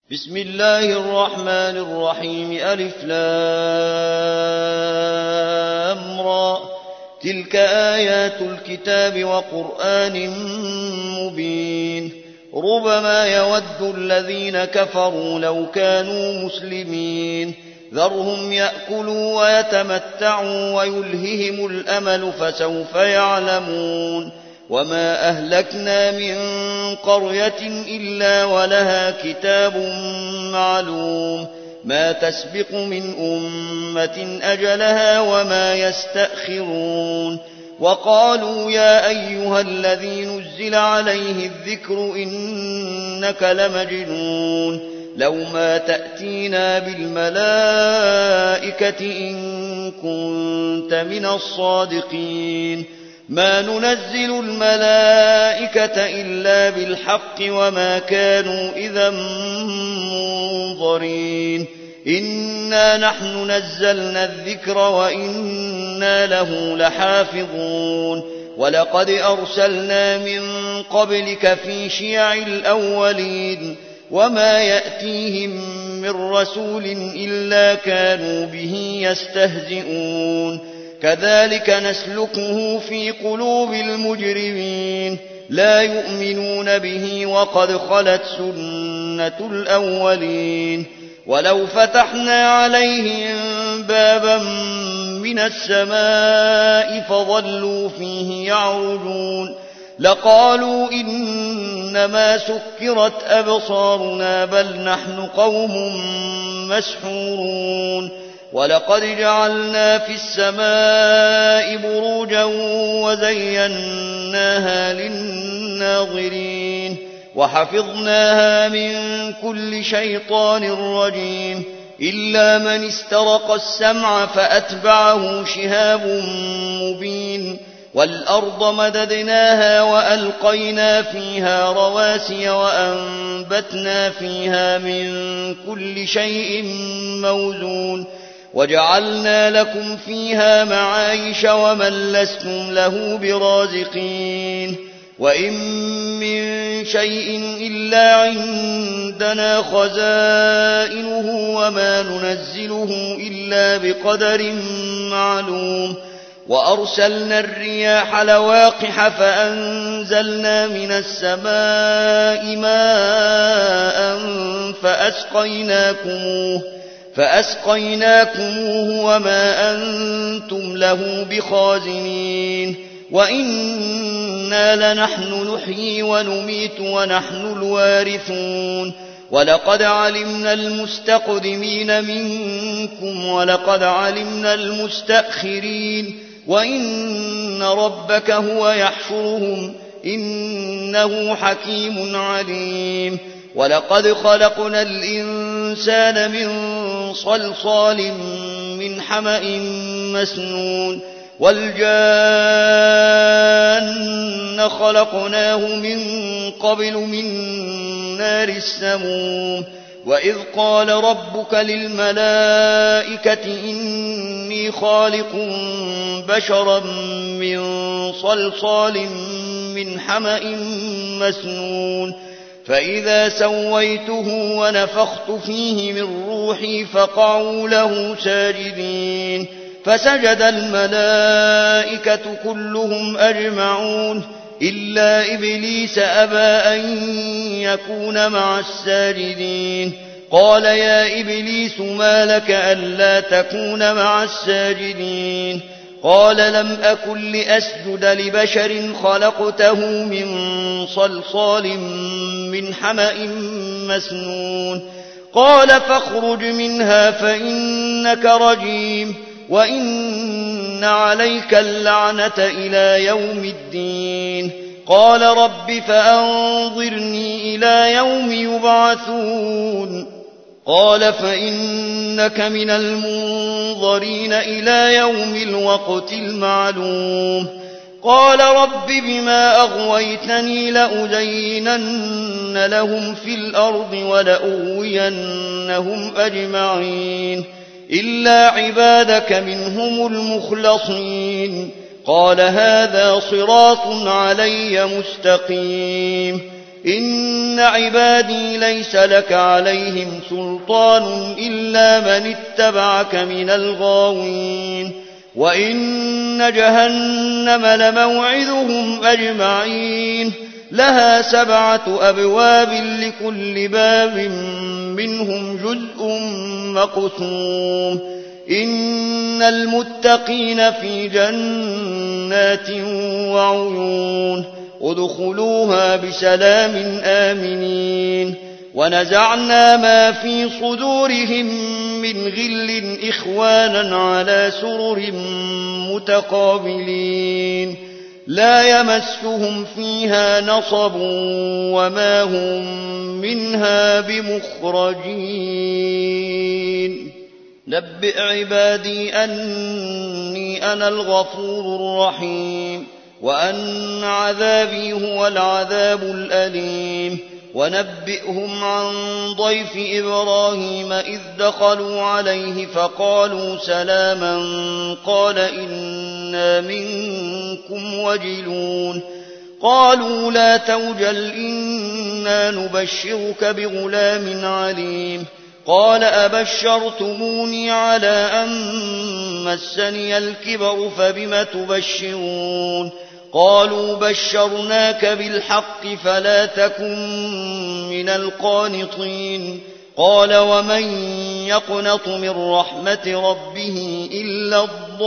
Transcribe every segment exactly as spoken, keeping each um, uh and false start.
بسم الله الرحمن الرحيم ألف لام را تلك آيات الكتاب وقرآن مبين ربما يود الذين كفروا لو كانوا مسلمين ذرهم يأكلوا ويتمتعوا ويلههم الأمل فسوف يعلمون وما أهلكنا من قرية إلا ولها كتاب معلوم ما تسبق من أمة أجلها وما يستأخرون وقالوا يا أيها الذي نزل عليه الذكر إنك لمجنون لو ما تأتينا بالملائكة إن كنت من الصادقين ما ننزل الملائكة إلا بالحق وما كانوا إذا منظرين إنا نحن نزلنا الذكر وإنا له لحافظون ولقد أرسلنا من قبلك في شيع الأولين وما يأتيهم من رسول إلا كانوا به يستهزئون كذلك نسلكه في قلوب المجرمين لا يؤمنون به وقد خلت سنة الأولين ولو فتحنا عليهم بابا من السماء فظلوا فيه يعرجون لقالوا إنما سكرت أبصارنا بل نحن قوم مسحورون ولقد جعلنا في السماء بروجا وزيناها للناظرين وحفظناها من كل شيطان رجيم إلا من استرق السمع فأتبعه شهاب مبين والأرض مددناها وألقينا فيها رواسي وأنبتنا فيها من كل شيء موزون وجعلنا لكم فيها معايش ومن لستم له برازقين وإن من شيء إلا عندنا خزائنه وما ننزله إلا بقدر معلوم وأرسلنا الرياح لواقح فأنزلنا من السماء ماء فأسقيناكموه فأسقيناكموه وما أنتم له بخازنين وإنا لنحن نحيي ونميت ونحن الوارثون ولقد علمنا المستقدمين منكم ولقد علمنا المستأخرين وإن ربك هو يحشرهم إنه حكيم عليم ولقد خلقنا الإنسان من صلصال من حمأ مسنون والجان خلقناه من قبل من نار السموم وإذ قال ربك للملائكة إني خالق بشرا من صلصال من حمأ مسنون فإذا سويته ونفخت فيه من روحي فقعوا له ساجدين فسجد الملائكة كلهم أجمعون إلا إبليس أبى أن يكون مع الساجدين قال يا إبليس ما لك ألا تكون مع الساجدين قال لم أكن لأسجد لبشر خلقته من صلصال من حمأ مسنون قال فاخرج منها فإنك رجيم وإن عليك اللعنة إلى يوم الدين قال رب فأنظرني إلى يوم يبعثون قال فإنك من المنظرين إلى يوم الوقت المعلوم قال رب بما أغويتني لأزينن لهم في الأرض ولأغوينهم أجمعين إلا عبادك منهم المخلصين قال هذا صراط علي مستقيم إن عبادي ليس لك عليهم سلطان إلا من اتبعك من الغاوين وإن جهنم لموعدهم أجمعين لها سبعة أبواب لكل باب منهم جزء مقسوم إن المتقين في جنات وعيون ادخلوها بسلام آمنين ونزعنا ما في صدورهم من غل إخوانا على سرر متقابلين لا يمسهم فيها نصب وما هم منها بمخرجين نبئ عبادي أني أنا الغفور الرحيم وأن عذابي هو العذاب الأليم ونبئهم عن ضيف إبراهيم إذ دخلوا عليه فقالوا سلاما قال إنا منكم وجلون قالوا لا توجل إنا نبشرك بغلام عليم قال أبشرتموني على أن مسني الكبر فبم تبشرون قالوا بشرناك بالحق فلا تكن من القانطين قال ومن يقنط من رحمة ربه إلا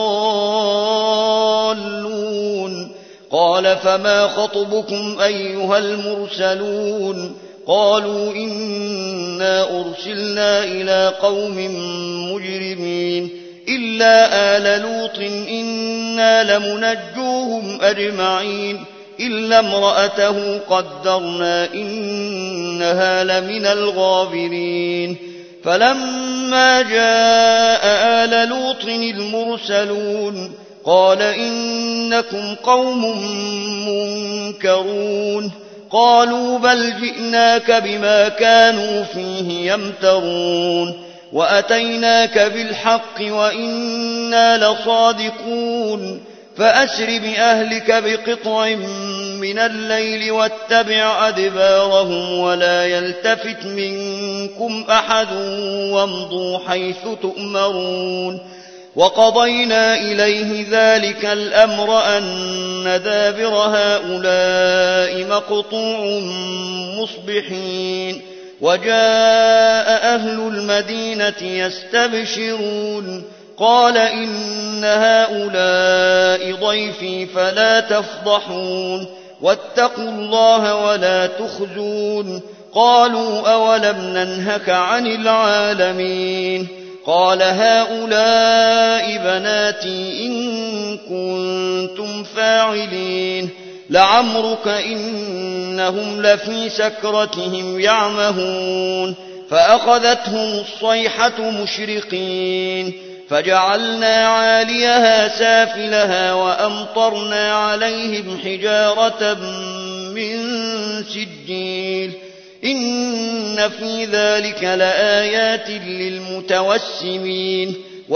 الضالون قال فما خطبكم أيها المرسلون قالوا إنا أرسلنا إلى قوم مجرمين إلا آل لوط إنا لمنجوهم أجمعين إلا امرأته قدرنا إنها لمن الغابرين فلما جاء آل لوط المرسلون قال إنكم قوم منكرون قالوا بل جئناك بما كانوا فيه يمترون وأتيناك بالحق وإنا لصادقون فأسر بأهلك بقطع من الليل واتبع أدبارهم ولا يلتفت منكم أحد وامضوا حيث تؤمرون وقضينا إليه ذلك الأمر أن دابر هؤلاء مقطوع مصبحين وجاء أهل المدينة يستبشرون قال إن هؤلاء ضيفي فلا تفضحون واتقوا الله ولا تخزون قالوا أولم ننهك عن العالمين قال هؤلاء بناتي إن كنتم فاعلين لعمرك إنهم لفي سكرتهم يعمهون فأخذتهم الصيحة مشرقين فجعلنا عاليها سافلها وأمطرنا عليهم حجارة من سجيل إن في ذلك لآيات للمتوسمين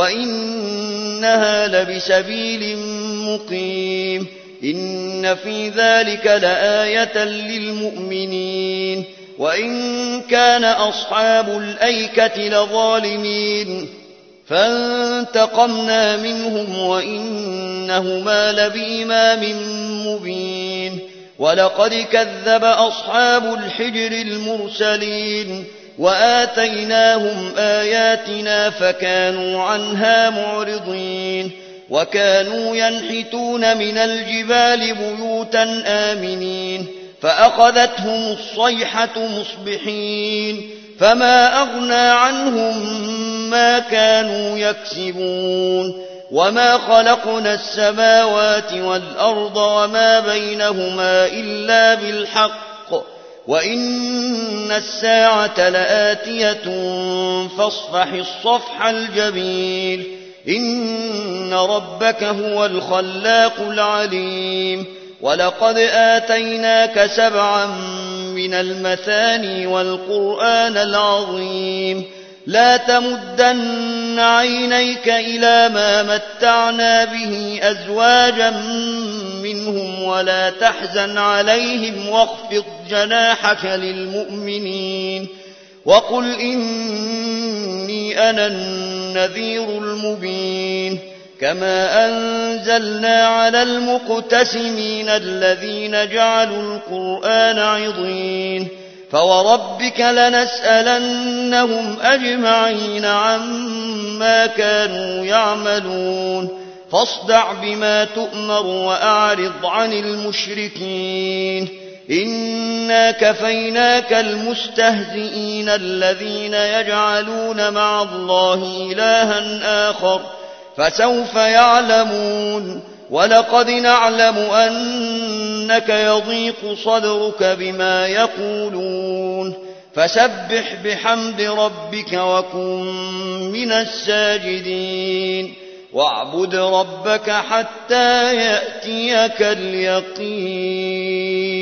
وإنها لبسبيل مقيم إن في ذلك لآية للمؤمنين وإن كان أصحاب الأيكة لظالمين فانتقمنا منهم وإنهما لبإمام مبين ولقد كذب أصحاب الحجر المرسلين وآتيناهم آياتنا فكانوا عنها معرضين وكانوا ينحتون من الجبال بيوتا آمنين فأخذتهم الصيحة مصبحين فما أغنى عنهم ما كانوا يكسبون وما خلقنا السماوات والأرض وما بينهما إلا بالحق وإن الساعة لآتية فاصفح الصفح الجميل إن ربك هو الخلاق العليم ولقد آتيناك سبعا من المثاني والقرآن العظيم لا تمدن عينيك إلى ما متعنا به أزواجا منهم ولا تحزن عليهم واخفض جناحك للمؤمنين وقل إني أنا النذير المبين كما أنزلنا على المقتسمين الذين جعلوا القرآن عضين فوربك لنسألنهم أجمعين عما كانوا يعملون فاصدع بما تؤمر وأعرض عن المشركين إنا كفيناك المستهزئين الذين يجعلون مع الله إلها آخر فسوف يعلمون ولقد نعلم أنك يضيق صدرك بما يقولون فسبح بحمد ربك وكن من الساجدين واعبد ربك حتى يأتيك اليقين